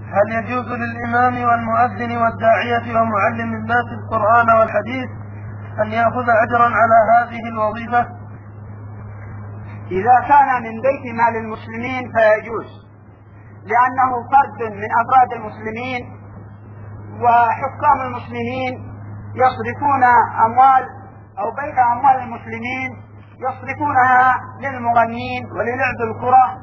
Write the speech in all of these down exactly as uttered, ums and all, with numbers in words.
هل يجوز للإمام والمؤذن والداعية ومعلم الناس القرآن والحديث أن يأخذ أجرا على هذه الوظيفة؟ إذا كان من بيت مال المسلمين فيجوز، لأنه فرد من أفراد المسلمين، وحكام المسلمين يصرفون أموال أو بيت أموال المسلمين يصرفونها للمغنين وللعب الكرة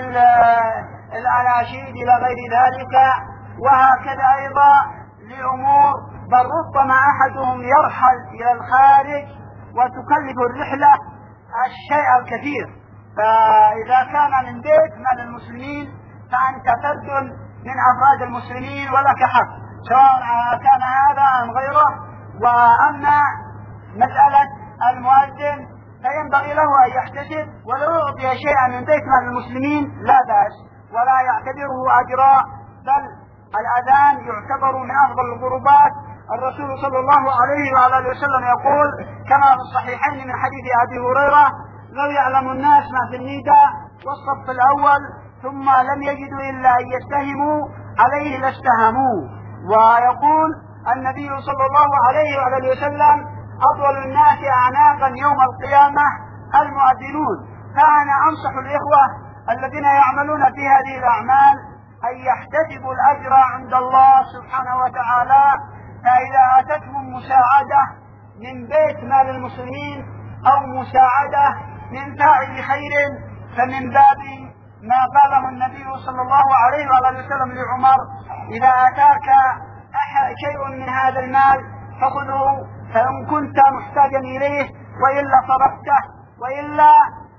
وللأناشيد إلى غير ذلك، وهكذا أيضا لأمور بل ربما أحدهم يرحل إلى الخارج وتكلف الرحلة الشيء الكثير. فإذا كان من بيت مال المسلمين فأنت فرد من أفراد المسلمين ولك حق، سواء كان هذا أم غيره. وأما مسألة المؤذن فينبغي له أن يحتسب، ولو أعطي شيئا من بيت مال المسلمين لا بأس، ولا يعتبره أجرا، بل الأذان يعتبر من أفضل القربات. الرسول صلى الله عليه وعلى وسلم يقول كما في الصحيحين من حديث أبي هريرة: لو يعلم الناس ما في النداء والصف الأول ثم لم يجدوا إلا أن يستهموا عليه لاستهموا. ويقول النبي صلى الله عليه وعلى وسلم: أطول الناس أعناقا يوم القيامة المؤذنون. فأنا أنصح الإخوة الذين يعملون في هذه الأعمال أن يحتسبوا الأجر عند الله سبحانه وتعالى. فإذا أتتهم مساعدة من بيت مال المسلمين أو مساعدة من فاعل خير فمن باب ما قاله النبي صلى الله عليه وسلم لعمر: إذا أتاك شيء من هذا المال فخذه فإن كنت محتاجا إليه، وإلا صرفته، وإلا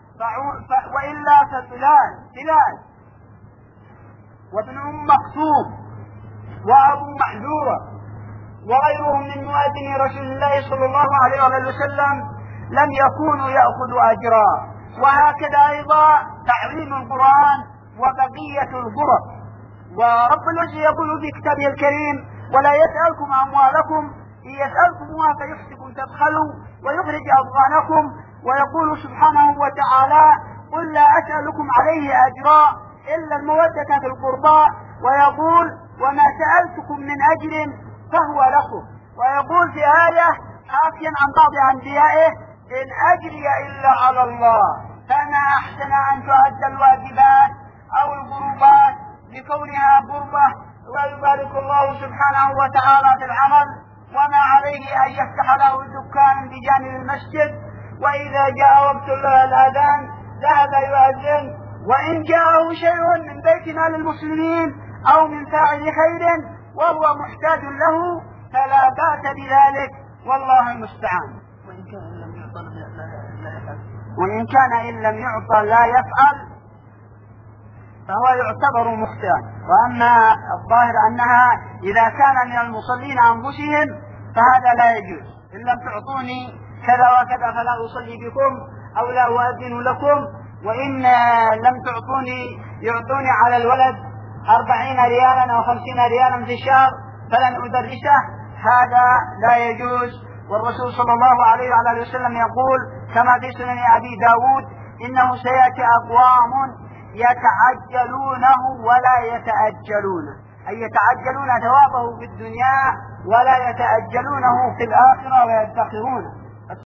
وإلا ففلان فلان وابن أم مكتوم وأبو محذورة وغيرهم من مؤذني رسول الله صلى الله عليه وسلم لم يكونوا يأخذوا أجرا. وهكذا أيضا تعليم القرآن وبقية الغرف. ورب العزة يقول في كتابه الكريم: ولا يسألكم أموالكم إن يسألكمها فيحسكم تبخلوا ويخرج أضغانكم. ويقول سبحانه وتعالى: قل لا أسألكم عليه أجرا إلا المودة في القربى. ويقول: وما سألتكم من أجر فهو لكم. ويقول في آية حاكيا عن بعض أنبيائه: إن أجري إلا على الله. فما أحسن أن تؤدى الواجبات أو القربات لكونها قربة ويبارك الله سبحانه وتعالى في العمل، وما عليه أن يفتح له دكان بجانب المسجد، وإذا جاء وقت الأذان ذهب يؤذن. وإن جاءه شيء من بيت مال المسلمين أو من فاعل خير وهو محتاج له فلا بأس بذلك، والله المستعان. وإن كان إن لم يعطى لا يفعل وإن كان إن لم يعطى لا يفعل فهو يعتبر مخطئا. وأما الظاهر أنها إذا كان من المصلين أنفسهم فهذا لا يجوز. إن لم تعطوني كذا وكذا فلا أصلي بكم أو لا أؤذن لكم. وإن لم تعطوني يعطوني على الولد أربعين ريالا أو خمسين ريالا في الشهر فلن أدرسه، هذا لا يجوز. والرسول صلى الله عليه وعلى وسلم يقول كما في سنن أبي داود: إنه سيأتي أقوام يتعجلونه ولا يتأجلونه، أي يتعجلون ثوابه في الدنيا ولا يتأجلونه في الآخرة ويدخرونه.